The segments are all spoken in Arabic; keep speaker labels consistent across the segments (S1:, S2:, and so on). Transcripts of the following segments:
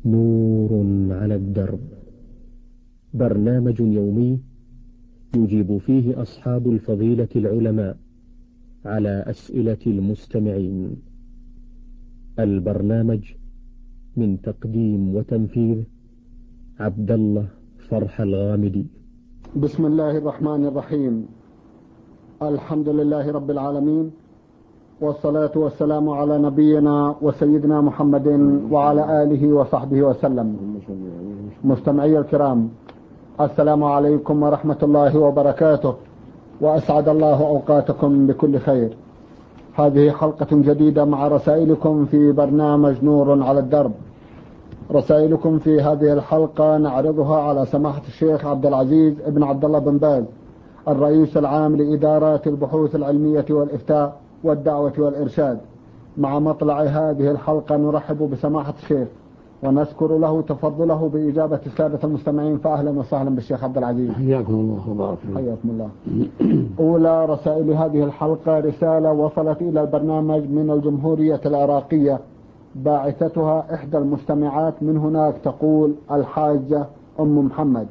S1: نور على الدرب، برنامج يومي يجيب فيه أصحاب الفضيلة العلماء على أسئلة المستمعين. البرنامج من تقديم وتنفيذ عبد الله فرح الغامدي.
S2: بسم الله الرحمن الرحيم. الحمد لله رب العالمين، والصلاة والسلام على نبينا وسيدنا محمد وعلى آله وصحبه وسلم. مستمعي الكرام، السلام عليكم ورحمة الله وبركاته، وأسعد الله أوقاتكم بكل خير. هذه حلقة جديدة مع رسائلكم في برنامج نور على الدرب. رسائلكم في هذه الحلقة نعرضها على سماحة الشيخ عبد العزيز ابن عبد الله بن باز، الرئيس العام لإدارات البحوث العلمية والإفتاء والدعوة والإرشاد. مع مطلع هذه الحلقة نرحب بسماحة الشيخ ونذكر له تفضله بإجابة السادة المستمعين، فأهلا وسهلا بالشيخ عبد العزيز.
S3: حياكم الله وبارك فيكم.
S2: حياكم الله. أولى رسائل هذه الحلقة رسالة وصلت إلى البرنامج من الجمهورية العراقية، باعثتها إحدى المستمعات من هناك، تقول الحاجة أم محمد.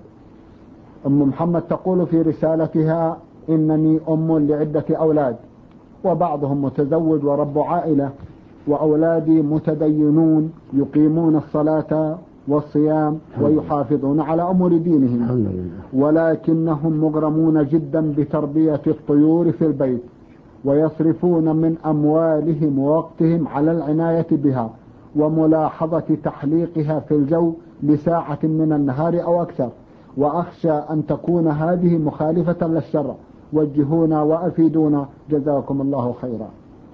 S2: أم محمد تقول في رسالتها: إنني أم لعدة أولاد، وبعضهم متزوج ورب عائلة، وأولادي متدينون يقيمون الصلاة والصيام ويحافظون على أمور دينهم، ولكنهم مغرمون جدا بتربية الطيور في البيت، ويصرفون من أموالهم ووقتهم على العناية بها وملاحظة تحليقها في الجو لساعة من النهار أو أكثر، وأخشى أن تكون هذه مخالفة للشرع. وجهونا وأفيدونا جزاكم الله خيرا.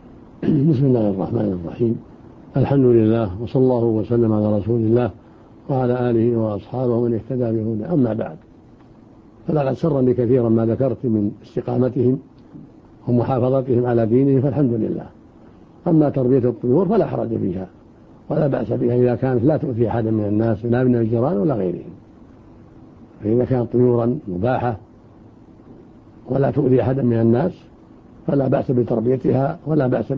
S3: بسم الله الرحمن الرحيم. الحمد لله، وصلى الله وسلم على رسول الله وعلى آله وأصحابه من اهتدى بهداه. أما بعد، فلقد سرني كثيرا ما ذكرت من استقامتهم ومحافظتهم على دينهم، فالحمد لله. أما تربية الطيور فلا حرج فيها ولا بأس بها إذا كانت لا تؤذي أحدا من الناس، لا من الجيران ولا غيرهم. فإذا كانت طيورا مباحة ولا تؤذي أحدا من الناس فلا بأس بتربيتها، ولا بأس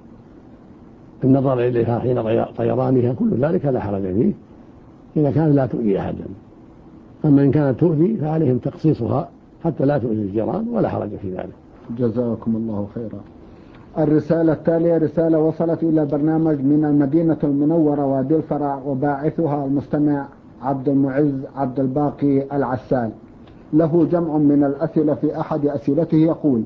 S3: بالنظر إليها حين طيرانها، كل ذلك لا حرج فيه إذا كانت لا تؤذي أحدا. أما إن كانت تؤذي فعليهم تقصيصها حتى لا تؤذي الجيران، ولا حرج في ذلك.
S2: جزاكم الله خيرا. الرسالة التالية رسالة وصلت إلى البرنامج من المدينة المنورة وادي الفرع، وباعثها المستمع عبد المعز عبد الباقي العسال. له جمع من الأسئلة. في أحد أسئلته يقول: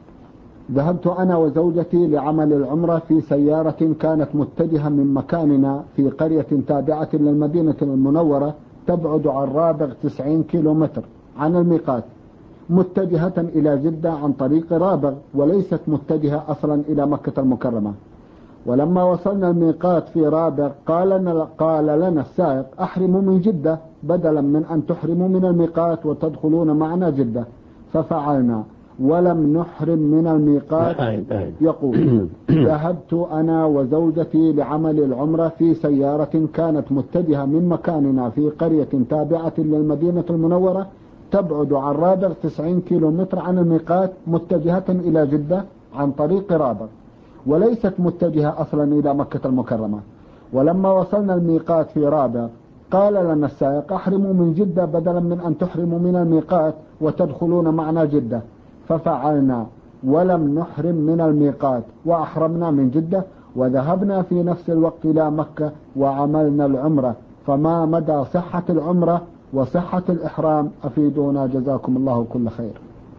S2: ذهبت أنا وزوجتي لعمل العمرة في سيارة كانت متجهة من مكاننا في قرية تابعة للمدينة المنورة تبعد عن رابغ 90 كيلومتر عن الميقات، متجهة إلى جدة عن طريق رابغ، وليست متجهة أصلا إلى مكة المكرمة. ولما وصلنا الميقات في رابغ قال لنا السائق: أحرموا من جدة بدلا من أن تحرموا من الميقات وتدخلون معنا جدة. ففعلنا ولم نحرم من الميقات. يقول: ذهبت أنا وزوجتي لعمل العمرة في سيارة كانت متجهة من مكاننا في قرية تابعة للمدينة المنورة تبعد عن رابغ 90 كيلومتر عن الميقات، متجهة إلى جدة عن طريق رابغ، وليست متجهة أصلا إلى مكة المكرمة. ولما وصلنا الميقات في رابغ قال لنا السائق: أحرموا من جدة بدلا من أن تحرموا من الميقات وتدخلون معنا جدة. ففعلنا ولم نحرم من الميقات وأحرمنا من جدة، وذهبنا في نفس الوقت إلى مكة وعملنا العمرة. فما مدى صحة العمرة وصحة الإحرام؟ أفيدونا جزاكم الله كل خير.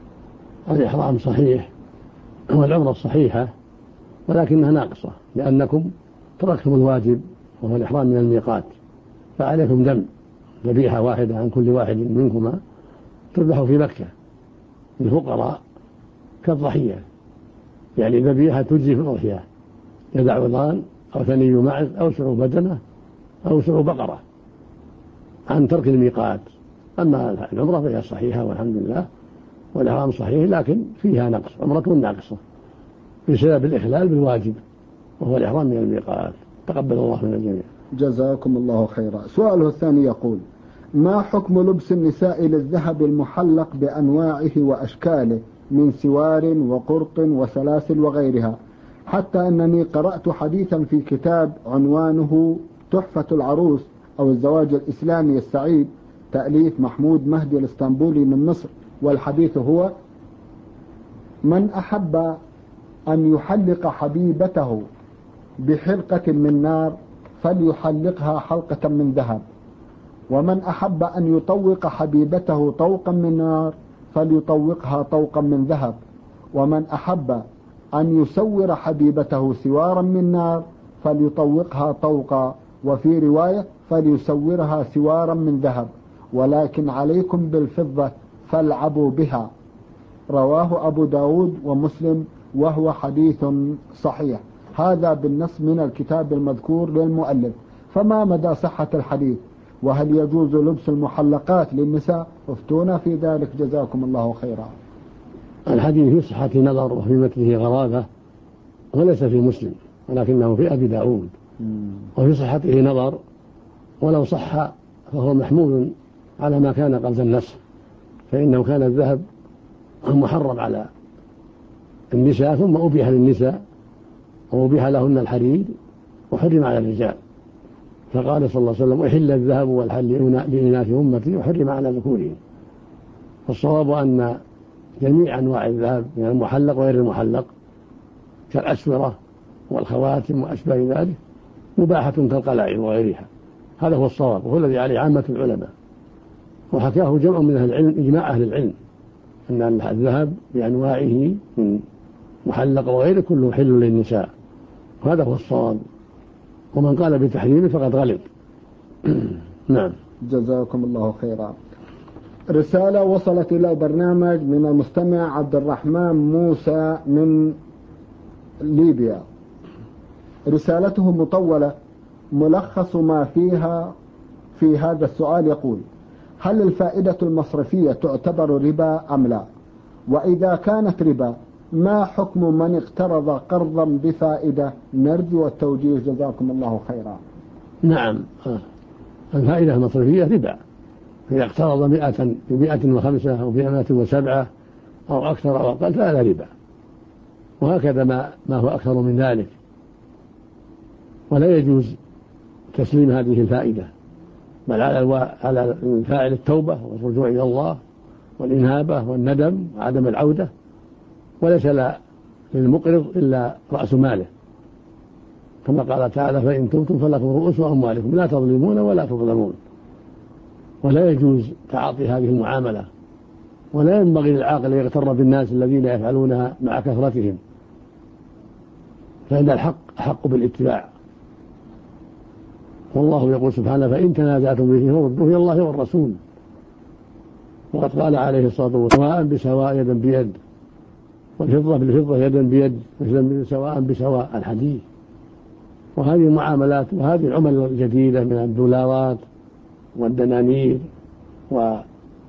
S3: الإحرام صحيح والعمرة صحيحة، ولكنها ناقصة، لأنكم تركتم الواجب وهو الإحرام من الميقات، فعليكم دم ذبيحة واحدة عن كل واحد منكما تذبح في مكة للفقراء كالضحية، يعني ذبيحة تجزي في الأضحية، يدع عظام أو ثني معز أو سعو بدنة أو سعو بقرة عن ترك الميقات. أما العمرة فهي صحيحة والحمد لله، والإحرام صحيح، لكن فيها نقص، عمرة ناقصة بسبب الإخلال بالواجب وهو الإحرام من الميقات. تقبل الله من الجميع.
S2: جزاكم الله خيرا. سؤاله الثاني يقول: ما حكم لبس النساء للذهب المحلق بأنواعه وأشكاله من سوار وقرط وسلاسل وغيرها، حتى أنني قرأت حديثا في كتاب عنوانه تحفة العروس أو الزواج الإسلامي السعيد، تأليف محمود مهدي الإسطنبولي من مصر. والحديث هو: من أحب أن يحلق حبيبته بحلقة من نار فليحلقها حلقة من ذهب، ومن أحب أن يطوق حبيبته طوقا من نار فليطوقها طوقا من ذهب، ومن أحب أن يسور حبيبته سوارا من نار فليطوقها طوقا، وفي رواية فليسورها سوارا من ذهب، ولكن عليكم بالفضة فالعبوا بها. رواه أبو داود ومسلم، وهو حديث صحيح. هذا بالنص من الكتاب المذكور للمؤلف. فما مدى صحة الحديث؟ وهل يجوز لبس المحلقات للنساء؟ افتونا في ذلك جزاكم الله خيرا.
S3: الحديث في صحة نظر وفي متنه غرابة، وليس في مسلم ولكنه في أبي داود، وفي صحته نظر، ولو صح فهو محمول على ما كان قبل النسخ، فإنه كان الذهب محرم على النساء ثم أبيح للنساء وأبيح لهن الحرير وحرم على الرجال، فقال صلى الله عليه وسلم: أحل الذهب والحل لإناث أمتي وحرم على ذكورهم. فالصواب أن جميع أنواع الذهب من المحلق وغير المحلق كالأسورة والخواتم وأشباه ذلك مباحة كالقلائد وغيرها. هذا هو الصواب، وهو الذي عليه عامة العلماء، وحكاه جمع من أهل العلم إجماع أهل العلم أن الذهب بأنواعه من محلق وغيره كله حل للنساء، وهذا هو الصواب، ومن قال بتحريمه فقد غلط. نعم.
S2: جزاكم الله خيرا. رسالة وصلت إلى البرنامج من المستمع عبد الرحمن موسى من ليبيا. رسالته مطولة، ملخص ما فيها في هذا السؤال يقول: هل الفائدة المصرفية تعتبر ربا أم لا؟ وإذا كانت ربا ما حكم من اقترض قرضا بفائدة؟ نرجو التوجيه جزاكم الله خيرا.
S3: نعم، الفائدة المصرفية ربا، إذا اقترض 105 أو 107 أو أكثر أو أقل فهذا ربا، وهكذا ما هو أكثر من ذلك، ولا يجوز تسليم هذه الفائدة، بل على الفاعل التوبة والرجوع إلى الله والإنابة والندم وعدم العودة، وليس للمقرض إلا رأس ماله، كما قال تعالى: فإن تبتم فلكم رؤوس أموالكم لا تظلمون ولا تظلمون. ولا يجوز تعاطي هذه المعاملة، ولا ينبغي للعاقل أن يغتر بالناس الذين يفعلونها مع كثرتهم، فإن الحق أحق بالاتباع، والله يقول سبحانه: فإن تنازعتم به فردوه إلى الله والرسول. وقد قال عليه الصلاة والسلام: سواء بسواء يدا بيد، والفضة بالفضة يدا بيد، مثلا سواء بسواء. الحديث. وهذه المعاملات وهذه العمل الجديدة من الدولارات والدنانير وغيرها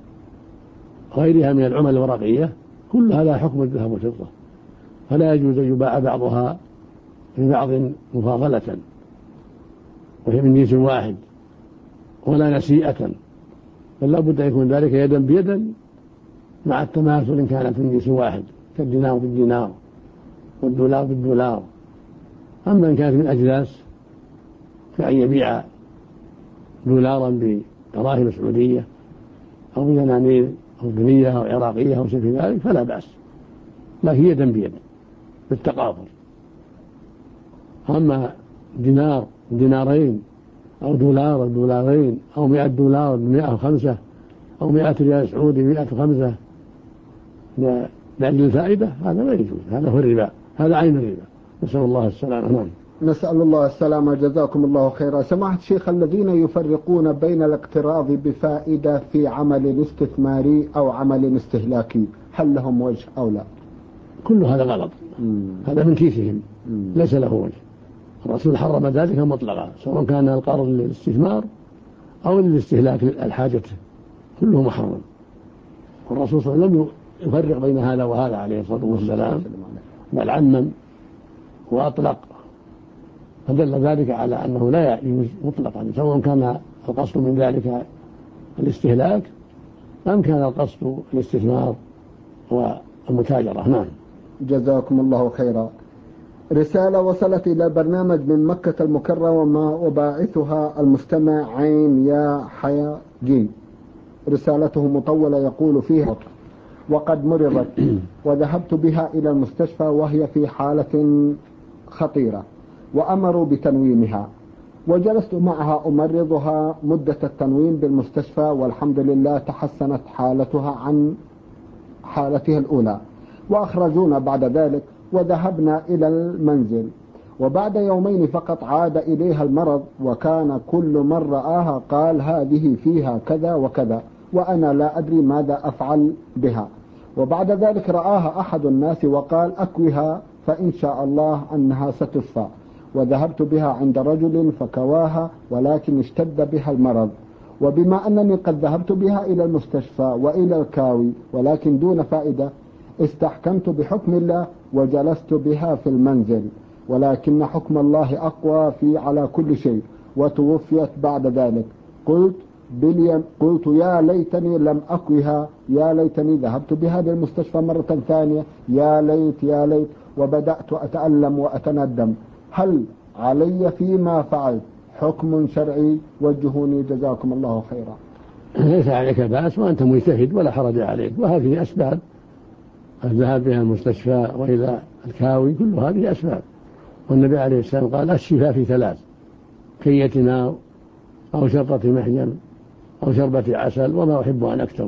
S3: من العمل الورقية كل هذا حكم الذهب والفضة، فلا يجوز أن يباع بعضها ببعض مفاضلة وهي من جنس واحد، ولا نسيئة، بل لا بد أن يكون ذلك يدا بيدا مع التماثل إن كانت من جنس واحد، كالدينار بالدينار والدولار بالدولار. أما إن كانت من أجناس كأن يبيع دولارا بدراهم سعودية أو بدنانير أردنية أو عراقية أو شيء ذلك فلا بأس، لكن يدا بيد بالتقابل. أما دينار دينارين أو دولار دولارين أو 100 دولار 105 أو 100 ريال سعودي 105 لأجل الفائدة، هذا لا يجوز، هذا هو الربا، هذا عين الربا، نسأل الله السلامة. نعم.
S2: نسأل الله السلامة جزاكم الله خيرا. سماحة الشيخ، الذين يفرقون بين الاقتراض بفائدة في عمل استثماري أو عمل استهلاكي، هل لهم وجه أو لا؟
S3: كل هذا غلط، هذا من كيسهم، ليس له وجه. الرسول حرم ذلك مطلقا، سواء كان القرض للاستثمار أو للاستهلاك الحاجة، كله محرم. والرسول صلى الله عليه وسلم لم يفرق بين هذا وهذا عليه الصلاة والسلام، بل عمم وأطلق، فدل ذلك على أنه لا يجوز مطلقا، سواء كان القصد من ذلك الاستهلاك أم كان القصد الاستثمار والمتاجرة. نعم.
S2: جزاكم الله خيرا. رسالة وصلت إلى البرنامج من مكة المكرمة وباعثها المستمع عين يا حيا جيم. رسالته مطولة يقول فيها: وقد مرضت وذهبت بها إلى المستشفى وهي في حالة خطيرة وأمروا بتنويمها، وجلست معها أمرضها مدة التنويم بالمستشفى، والحمد لله تحسنت حالتها عن حالتها الأولى، وأخرجونا بعد ذلك وذهبنا إلى المنزل. وبعد يومين فقط عاد إليها المرض، وكان كل من رآها قال هذه فيها كذا وكذا، وأنا لا أدري ماذا أفعل بها. وبعد ذلك رآها أحد الناس وقال أكوها فإن شاء الله أنها ستشفى، وذهبت بها عند رجل فكواها، ولكن اشتد بها المرض. وبما أنني قد ذهبت بها إلى المستشفى وإلى الكاوي ولكن دون فائدة، استحكمت بحكم الله وجلست بها في المنزل، ولكن حكم الله أقوى في على كل شيء، وتوفيت بعد ذلك. قلت يا ليتني لم أكوها، يا ليتني ذهبت بها للمستشفى مرة ثانية، يا ليت يا ليت، وبدأت أتألم وأتندم. هل علي فيما فعلت حكم شرعي؟ وجهوني جزاكم الله خيرا.
S3: ليس عليك بأس وأنت مجتهد ولا حرج عليك، وهذه أسباب الذهاب بها المستشفى وإلى الكاوي، كل هذه أسباب. والنبي عليه السلام قال الشفاء في ثلاث: كية نار أو شرطة محجم أو شربة عسل وما أحب أن أكتوي.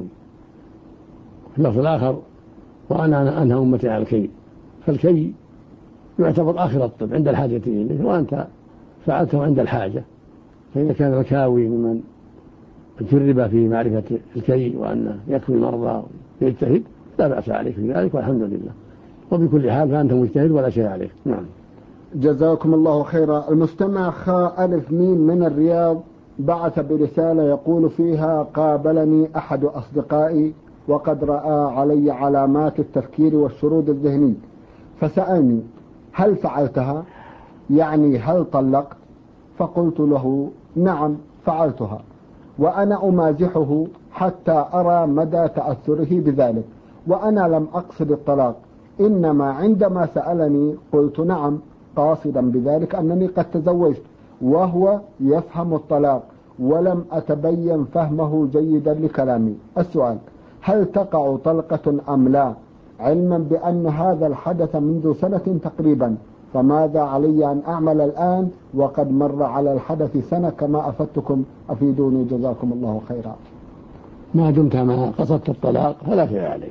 S3: في اللفظ الآخر: وأنا أنهى أمتي عن الكي. فالكي يعتبر آخر الطب عند الحاجة إليه، وأنت فعلته عند الحاجة. فإذا كان الكاوي ممن جرب في معرفة الكي وأنه يكفي المرضى ويجتهد، لا بأس عليك في ذلك والحمد لله. وبكل حال فأنت مجتهد ولا شيء عليك. نعم.
S2: جزاكم الله خيرا. المستمع خاء ألف ميم من الرياض بعث برسالة يقول فيها: قابلني أحد أصدقائي وقد رأى علي علامات التفكير والشرود الذهني، فسألني هل فعلتها؟ يعني هل طلقت؟ فقلت له نعم فعلتها، وأنا أمازحه حتى أرى مدى تأثره بذلك، وأنا لم أقصد الطلاق، إنما عندما سألني قلت نعم، قاصدا بذلك أنني قد تزوجت، وهو يفهم الطلاق ولم أتبين فهمه جيدا لكلامي. السؤال: هل تقع طلقة أم لا؟ علما بأن هذا الحدث منذ سنة تقريبا، فماذا علي أن أعمل الآن وقد مر على الحدث سنة كما أفدتكم؟ أفيدوني جزاكم الله خيرا.
S3: ما دمت ما قصدت الطلاق فلا شيء عليك.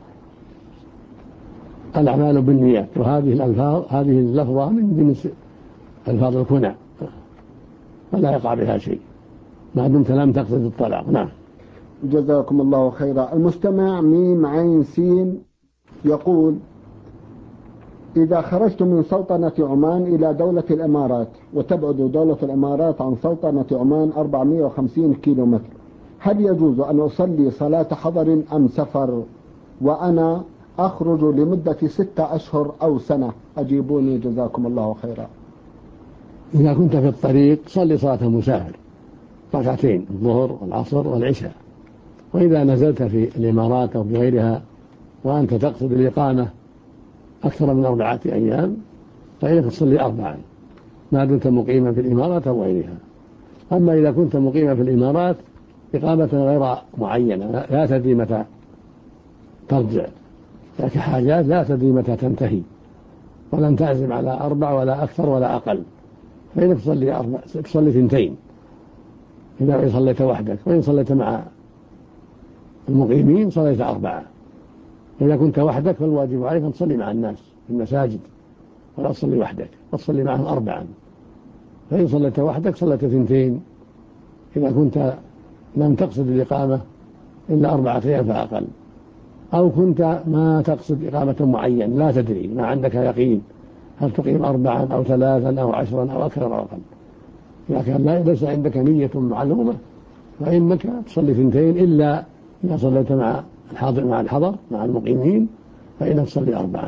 S3: الأعمال بالنيات، وهذه الألفاظ هذه اللفظة من جنس ألفاظ الكنى، فلا يقع بها شيء ما دمت لم تقصد الطلاق. نعم.
S2: جزاكم الله خيرا. المستمع ميم عين سين يقول: إذا خرجت من سلطنة عمان إلى دولة الإمارات، وتبعد دولة الإمارات عن سلطنة عمان 450 كيلومتر، هل يجوز أن أصلي صلاة حضر أم سفر وأنا أخرج لمدة 6 أشهر أو سنة؟ أجيبوني جزاكم الله خيرا.
S3: إذا كنت في الطريق صلي صلاة المسافر ركعتين، الظهر والعصر والعشاء. وإذا نزلت في الإمارات أو في غيرها وأنت تقصد الإقامة أكثر من 4 أيام فإنك تصلي 4 ما دمت مقيما في الإمارات أو غيرها. أما إذا كنت مقيما في الإمارات إقامة غير معينة لا تدري متى ترجع، لك حاجات لا تدري متى تنتهي، ولن تعزم على 4 ولا أكثر ولا أقل، فإنك تصلي 2 إذا صليت وحدك، وإن صليت مع المقيمين صليت 4. إذا كنت وحدك فالواجب عليك أن تصلي مع الناس في المساجد ولا تصلي وحدك، وتصلي معهم 4. فإن صليت وحدك صليت 2. إذا كنت لم تقصد الإقامة إلا 4 أيام فأقل، أو كنت ما تقصد إقامة معين لا تدري، ما عندك يقين هل تقيم 4 أو 3 أو 10 أو أكثر أو أقل، إذا كان ليس عندك نية معلومة فإنك تصلي 2، إلا إذا صليت مع الحضر مع المقيمين فإنك تصلي 4.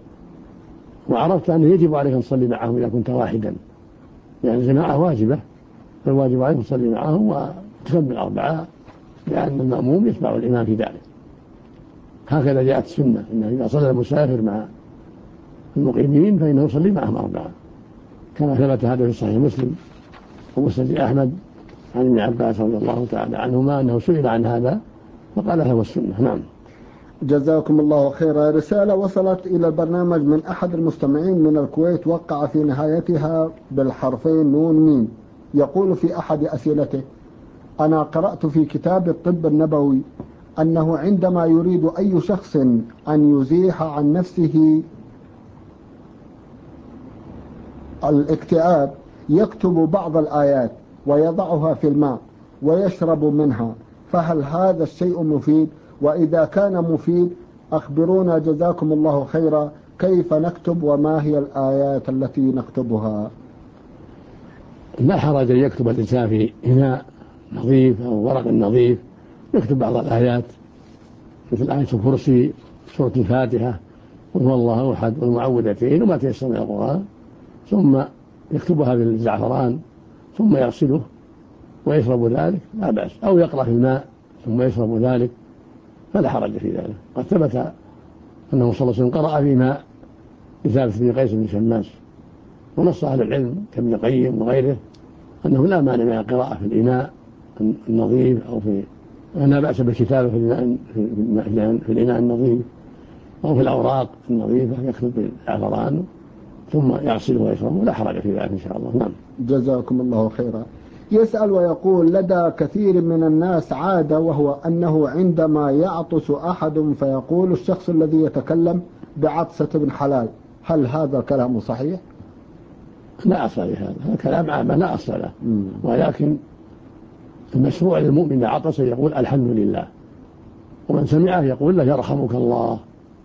S3: وعرفت أنه يجب عليك أن تصلي معهم إذا كنت واحدا، يعني الجماعة واجبة، فالواجب عليك أن تصلي معهم وتكمل 4، لأن المأموم يتبع الإمام في ذلك. هكذا جاءت السنة، إنه إذا صلى المسافر مع المقيمين فإنه يصلي معهم 4 كما ثبت هذا في صحيح مسلم ومسند أحمد عن ابن عباس رضي الله تعالى عنهما أنه سئل عن هذا فقال هذا هو السنة. نعم.
S2: جزاكم الله خيرا. رسالة وصلت إلى البرنامج من أحد المستمعين من الكويت، وقع في نهايتها بالحرفين نون ميم. يقول في أحد أسئلته: أنا قرأت في كتاب الطب النبوي أنه عندما يريد أي شخص أن يزيح عن نفسه الاكتئاب يكتب بعض الآيات ويضعها في الماء ويشرب منها، فهل هذا الشيء مفيد؟ وإذا كان مفيد أخبرونا جزاكم الله خيرا كيف نكتب وما هي الآيات التي نكتبها؟
S3: لا حرج أن يكتب الإنسان في إناء نظيف أو ورق نظيف، يكتب بعض الآيات مثل آية الكرسي، سورة الفاتحة، قل هو الله أحد، والمعوذتين، وما تيسر من القرآن، ثم يكتبها بالزعفران ثم يغسله ويشرب ذلك لا بأس، أو يقرأ في الماء ثم يشرب ذلك فلا حرج في ذلك. قد ثبت أنه صلى الله عليه وسلم قرأ في ماء لثابت بن قيس بن شماس، ونص أهل العلم كابن القيم وغيره أنه لا مانع من القراءة في الإناء النظيف، أو لا بأس بالكتابة في الإناء النظيف أو في الأوراق النظيفة، يكتب بالزعفران ثم يغسله ويشربه، لا حرج في ذلك إن شاء الله. نعم.
S2: جزاكم الله خيرا. يسأل ويقول: لدى كثير من الناس عادة، وهو أنه عندما يعطس أحد فيقول الشخص الذي يتكلم بعطسة ابن حلال، هل هذا الكلام صحيح؟
S3: لا أصل لهذا، هذا كلام عام لا أصل له، ولكن المشروع للمؤمن عطس يقول الحمد لله، ومن سمعه يقول له يرحمك الله،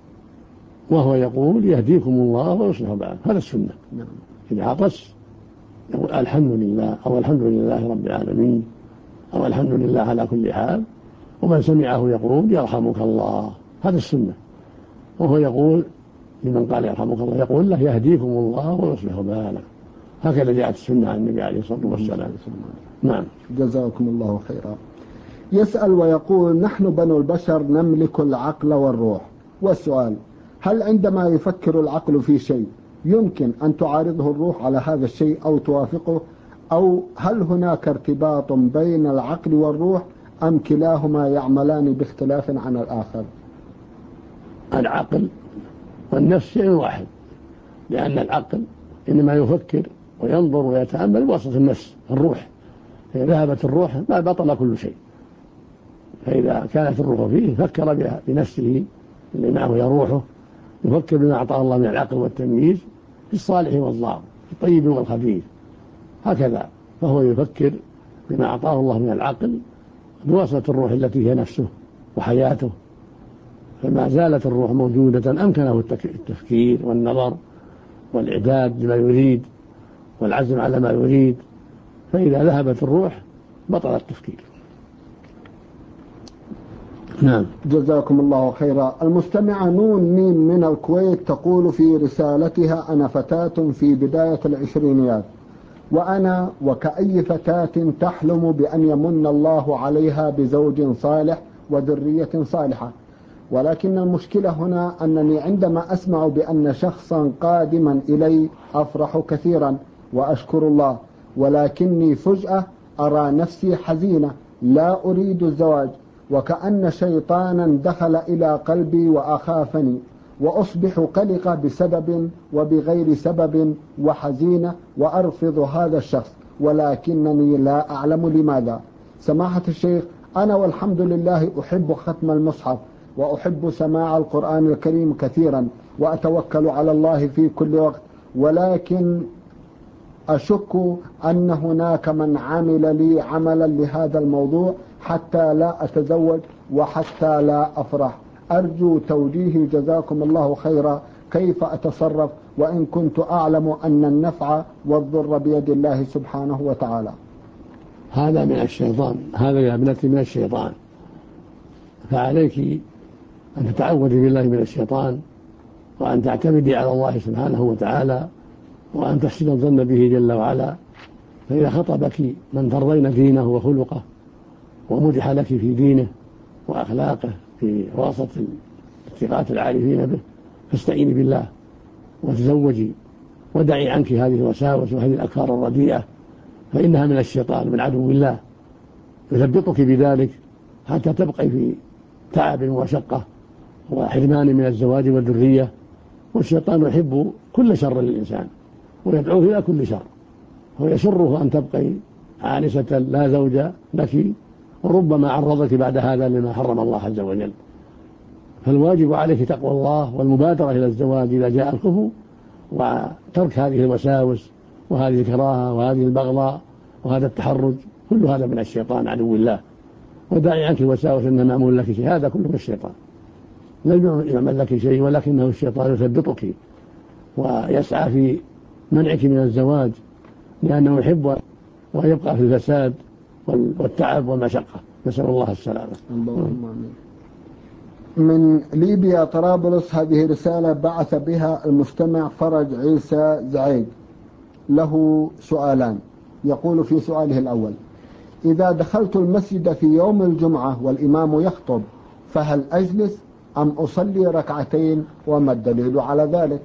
S3: وهو يقول يهديكم الله ويصلح بالكم، هذا السنة. إذا عطس يقول الحمد لله، أو الحمد لله رب العالمين، أو الحمد لله على كل حال، ومن سمعه يقول يرحمك الله، هذا السنة. وهو يقول لمن قال يرحمك الله يقول له يهديكم الله ويصلح بالكم، هكذا جاءت السنة عن النبي عليه الصلاة والسلام. نعم.
S2: جزاكم الله خيرا. يسأل ويقول: نحن بنو البشر نملك العقل والروح، والسؤال: هل عندما يفكر العقل في شيء يمكن أن تعارضه الروح على هذا الشيء أو توافقه، أو هل هناك ارتباط بين العقل والروح، أم كلاهما يعملان باختلاف عن الآخر؟
S3: العقل والنفس شيء واحد، لأن العقل إنما يفكر وينظر ويتأمل بواسطة النفس الروح، إذا ذهبت الروح ما بطل كل شيء، فإذا كانت الروح فيه فكر بنفسه اللي معه يروحه، يفكر بما أعطاه الله من العقل والتمييز في الصالح والضار، في الطيب والخبيث، هكذا. فهو يفكر بما أعطاه الله من العقل بواسطة الروح التي هي نفسه وحياته، فما زالت الروح موجودة أمكنه التفكير والنظر والإعداد لما يريد والعزم على ما يريد، فإذا ذهبت الروح بطل التفكير. نعم.
S2: جزاكم الله خيرا. المستمعة نون ميم من الكويت تقول في رسالتها: أنا فتاة في بداية العشرينيات، وأنا وكأي فتاة تحلم بأن يمن الله عليها بزوج صالح وذرية صالحة، ولكن المشكلة هنا أنني عندما أسمع بأن شخصا قادما إلي أفرح كثيرا وأشكر الله، ولكني فجأة أرى نفسي حزينة لا أريد الزواج، وكأن شيطانا دخل إلى قلبي وأخافني، وأصبح قلقة بسبب وبغير سبب وحزينة، وأرفض هذا الشخص ولكنني لا أعلم لماذا. سماحة الشيخ، أنا والحمد لله أحب ختم المصحف وأحب سماع القرآن الكريم كثيرا، وأتوكل على الله في كل وقت، ولكن أشك أن هناك من عمل لي عملا لهذا الموضوع حتى لا أتزوج وحتى لا أفرح. أرجو توجيهي جزاكم الله خيرا، كيف أتصرف وإن كنت أعلم أن النفع والضر بيد الله سبحانه وتعالى؟
S3: هذا من الشيطان، هذا يا ابنتي من الشيطان، فعليك أن تتعوذي بالله من الشيطان، وأن تعتمدي على الله سبحانه وتعالى، وأن تحسن الظن به جل وعلا. فإذا خطبك من ترضين دينه وخلقه ومدح لك في دينه وأخلاقه في وسط الثقات العارفين به، فاستعيني بالله وتزوجي ودعي عنك هذه الوساوس وهذه الأفكار الرديئة، فإنها من الشيطان من عدو الله، يثبطك بذلك حتى تبقي في تعب ومشقة وحرمان من الزواج والذرية. والشيطان يحب كل شر للإنسان ويدعوه إلى كل شر، ويسره أن تبقي عانسة لا زوج لك، وربما عرضك بعد هذا لما حرم الله عز وجل. فالواجب عليك تقوى الله والمبادرة إلى الزواج إذا جاء الكفو، وترك هذه الوساوس وهذه الكراهة وهذه البغضاء وهذا التحرج، كل هذا من الشيطان عدو الله. وداعي عنك الوساوس أن معمول لك شيء، هذا كله من الشيطان، لم يعمل لك شيء، ولكنه الشيطان يثبطك ويسعى في منعك من الزواج، لأنه يحب ويبقى في الفساد والتعب والمشقة، نسأل الله السلامة.
S2: اللهم آمين. من ليبيا طرابلس، هذه رسالة بعث بها المستمع فرج عيسى زعيد، له سؤالان. يقول في سؤاله الأول: إذا دخلت المسجد في يوم الجمعة والإمام يخطب فهل أجلس أم أصلي ركعتين، وما الدليل على ذلك؟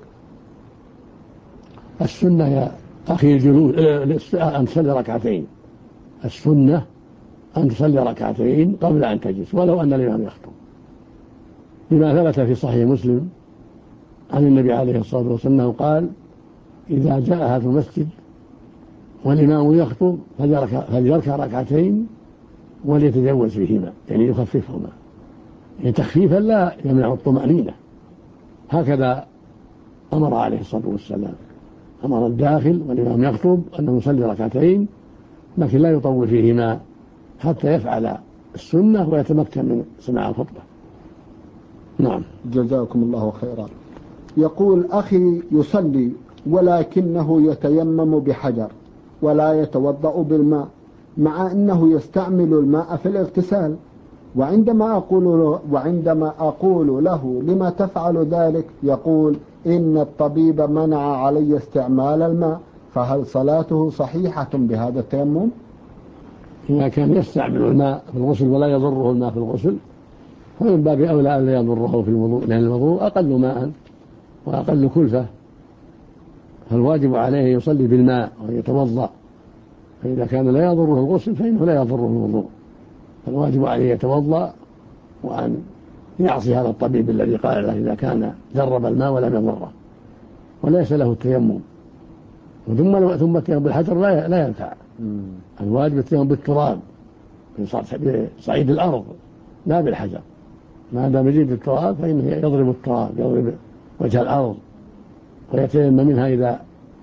S3: السنة يا أخي الجلوس أن تصلي ركعتين، السنة أن تصلي ركعتين قبل أن تجلس ولو أن الإمام يخطب، لما ثبت في صحيح مسلم عن النبي عليه الصلاة والسلام قال: إذا جاء هذا المسجد والإمام يخطب فليركع ركعتين وليتجوز فيهما، يعني يخففهما، يعني تخفيفا لا يمنع الطمأنينة. هكذا أمر عليه الصلاة والسلام، أمر الداخل والإمام يخطب أنه يصلي ركعتين لكن لا يطول فيهما حتى يفعل السنة ويتمكن من سماع الخطبة. نعم.
S2: جزاكم الله خيرا. يقول: أخي يصلي ولكنه يتيمم بحجر ولا يتوضأ بالماء، مع أنه يستعمل الماء في الاغتسال، وعندما أقول له لما تفعل ذلك يقول: إن الطبيب منع علي استعمال الماء، فهل صلاته صحيحة بهذا التيمم؟
S3: إذا كان يستعمل الماء في الغسل ولا يضره الماء في الغسل فمن باب أولى أن لا يضره في الوضوء، لأن الوضوء أقل ماء وأقل كلفة، فالواجب عليه يصلي بالماء ويتوضأ، فإذا كان لا يضره الغسل فإنه لا يضره الوضوء، فالواجب عليه يتوضأ وأن يعصي هذا الطبيب الذي قال له إذا كان جرب الماء ولم يضره، وليس له التيمم. ثم التيمم بالحجر لا ينفع، الواجب التيمم بالتراب بصعيد الأرض لا بالحجر، ما دام يجيب التراب فإنه يضرب التراب، يضرب وجه الأرض ويتيمم منها إذا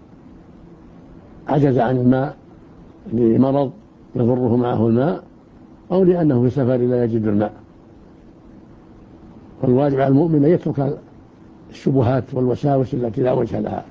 S3: عجز عن الماء لمرض يضره معه الماء أو لأنه في سفر لا يجد الماء. والواجب على المؤمن أن يترك الشبهات والوساوس التي لا وجه لها،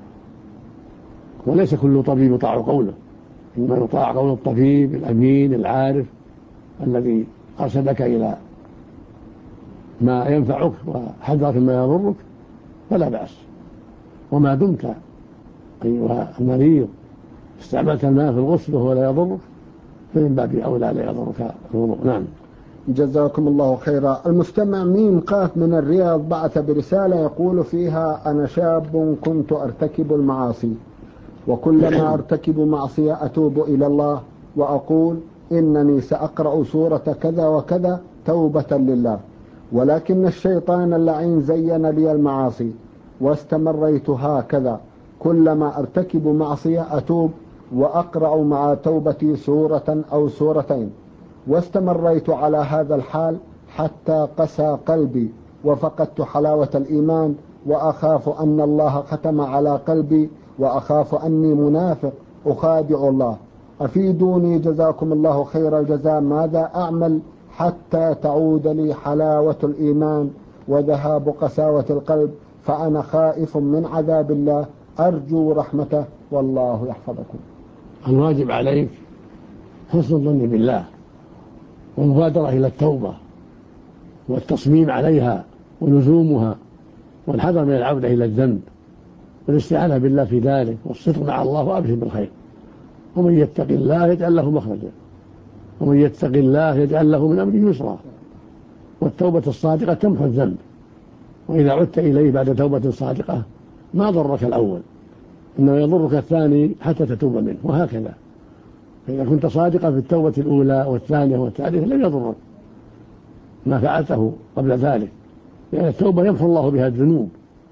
S3: وليس كل طبيب يطاع قوله، إنما يطاع قول الطبيب الأمين العارف الذي أرشدك إلى ما ينفعك وحذرك ما يضرك، فلا بأس. وما دمت أيها المريض استعملت الماء في الغسل وهو لا يضرك فمن باب أولى لا يضرك الوضوء. نعم.
S2: جزاكم الله خيرا. المستمع ميم قاف من الرياض بعث برسالة يقول فيها: أنا شاب كنت أرتكب المعاصي، وكلما أرتكب معصية أتوب إلى الله وأقول إنني سأقرأ سورة كذا وكذا توبة لله، ولكن الشيطان اللعين زين لي المعاصي واستمريت هكذا، كلما أرتكب معصية أتوب وأقرأ مع توبتي سورة أو سورتين، واستمريت على هذا الحال حتى قسى قلبي وفقدت حلاوة الإيمان، وأخاف أن الله ختم على قلبي، وأخاف أني منافق أخادع الله. أفيدوني جزاكم الله خير الجزاء، ماذا أعمل حتى تعود لي حلاوة الإيمان وذهاب قساوة القلب، فأنا خائف من عذاب الله أرجو رحمته والله يحفظكم.
S3: الواجب عليك حسن الظن بالله والمبادرة إلى التوبة والتصميم عليها ولزومها، والحذر من العودة إلى الذنب والاستعانة بالله في ذلك، والصدق مع الله وأبشر بالخير. ومن يتق الله يجعل له مخرجا، ومن يتق الله يجعل له من أمره يسرا. والتوبة الصادقة تمحو الذنب، وإذا عدت إليه بعد توبة صادقة ما ضرك الأول، إنما يضرك الثاني حتى تتوب منه، وهكذا. فإذا كنت صادقا في التوبة الأولى والثانية والثالثة لم يضرك ما فعلته قبل ذلك، لأن التوبة يمحو الله بها الذنوب.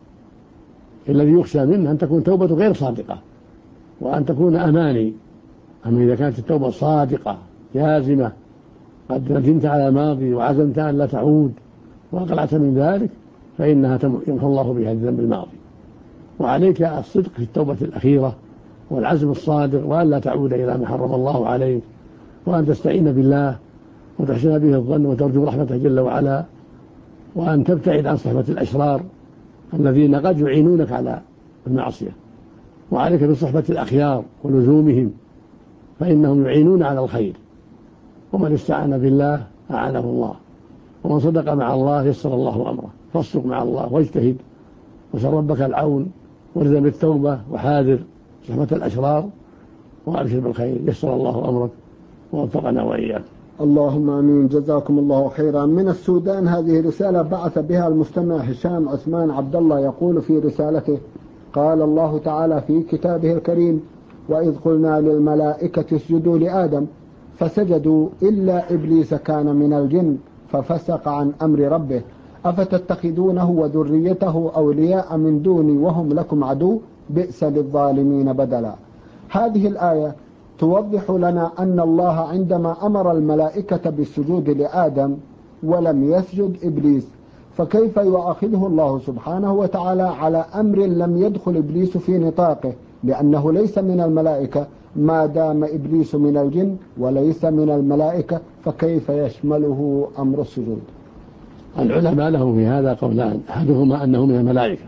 S3: الذي يخشى منه أن تكون توبة غير صادقة، وأن تكون أماني. أما إذا كانت التوبة صادقة جازمة، قد ندمت على الماضي وعزمت أن لا تعود وأقلعت من ذلك، فإنها يمحو الله بها الذنب الماضي. وعليك الصدق في التوبة الأخيرة والعزم الصادق، وأن لا تعود إلى ما حرم الله عليك، وأن تستعين بالله وتحسن به الظن وترجو رحمته جل وعلا، وأن تبتعد عن صحبة الأشرار الذين قد يعينونك على المعصية. وعليك بصحبة الأخيار ولزومهم، فإنهم يعينون على الخير. ومن استعان بالله أعانه الله، ومن صدق مع الله يسر الله أمره. فاصدق مع الله واجتهد وسل ربك العون، والزم التوبة وحاذر صحبة الأشرار، وأبشر بالخير يسر الله أمرك ووفقنا وإياك.
S2: اللهم آمين. جزاكم الله خيرا. من السودان هذه رسالة بعث بها المستمع هشام عثمان عبد الله، يقول في رسالته: قال الله تعالى في كتابه الكريم: وإذ قلنا للملائكة اسجدوا لآدم فسجدوا إلا إبليس كان من الجن ففسق عن أمر ربه أفتتخذونه وذريته أولياء من دوني وهم لكم عدو بئس للظالمين بدلا. هذه الآية توضح لنا أن الله عندما أمر الملائكة بالسجود لآدم ولم يسجد إبليس، فكيف يؤاخذه الله سبحانه وتعالى على أمر لم يدخل إبليس في نطاقه، لأنه ليس من الملائكة ما دام إبليس من الجن وليس من الملائكة، فكيف يشمله أمر السجود؟
S3: العلماء لهم في هذا قولان، أحدهما أنه من الملائكة،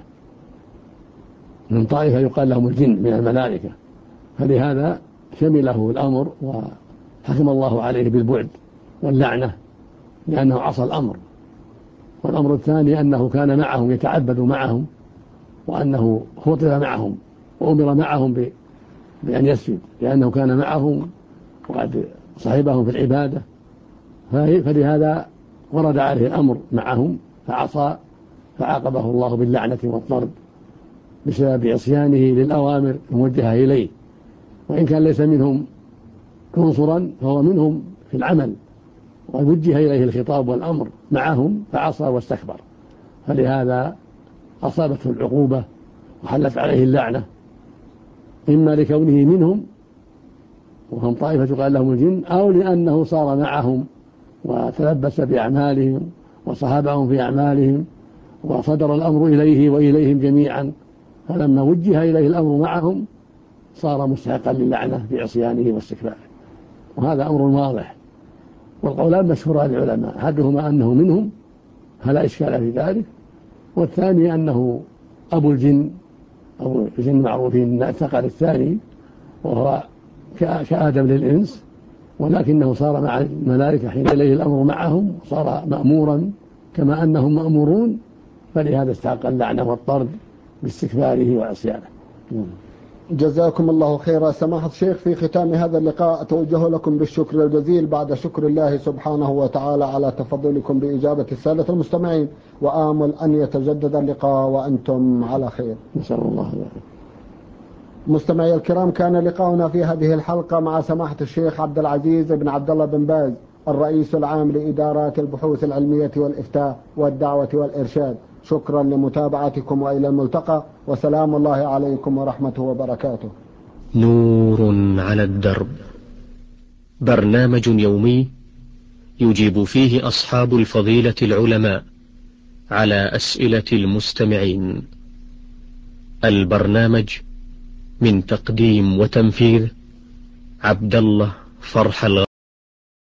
S3: من طائفة يقال لهم الجن من الملائكة، فلهذا شمله الأمر وحكم الله عليه بالبعد واللعنة لأنه عصى الأمر. والأمر الثاني أنه كان معهم يتعبد معهم، وأنه خطب معهم وأمر معهم بأن يسجد، لأنه كان معهم وقد صحبهم في العبادة، فلهذا ورد عليه الأمر معهم فعصى، فعاقبه الله باللعنة والطرد بسبب عصيانه للأوامر الموجهة إليه. وإن كان ليس منهم عنصرا فهو منهم في العمل، ووجه إليه الخطاب والأمر معهم فعصى واستكبر، فلهذا أصابته العقوبة وحلت عليه اللعنة، إما لكونه منهم وهم طائفة قال لهم الجن، أو لأنه صار معهم وتلبس بأعمالهم وصحابهم في أعمالهم وصدر الأمر إليه وإليهم جميعا، فلما وجه إليه الأمر معهم صار مستحقا للعنة بعصيانه واستكباره. وهذا أمر واضح. والقولان مشهوران للعلماء، أحدهما أنه منهم فلا إشكال في ذلك، والثاني أنه أبو الجن، أبو الجن معروفين انتقل الثاني وهو كآدم للإنس، ولكنه صار مع الملائكة حين إليه الأمر معهم، صار مأمورا كما أنهم مأمورون، فلهذا استحق اللعنة والطرد باستكباره وعصيانه.
S2: جزاكم الله خيرا. سماحة الشيخ، في ختام هذا اللقاء أتوجه لكم بالشكر الجزيل بعد شكر الله سبحانه وتعالى على تفضلكم بإجابة السادة المستمعين، وآمل أن يتجدد اللقاء وأنتم على خير.
S3: نسأل الله ذلك.
S2: مستمعي الكرام، كان لقاؤنا في هذه الحلقة مع سماحة الشيخ عبد العزيز بن عبد الله بن باز، الرئيس العام لإدارات البحوث العلمية والإفتاء والدعوة والإرشاد. شكرا لمتابعتكم، وإلى الملتقى، وسلام الله عليكم ورحمته وبركاته.
S1: نور على الدرب، برنامج يومي يجيب فيه أصحاب الفضيلة العلماء على أسئلة المستمعين. البرنامج من تقديم وتنفيذ عبد الله فرح الغامدي.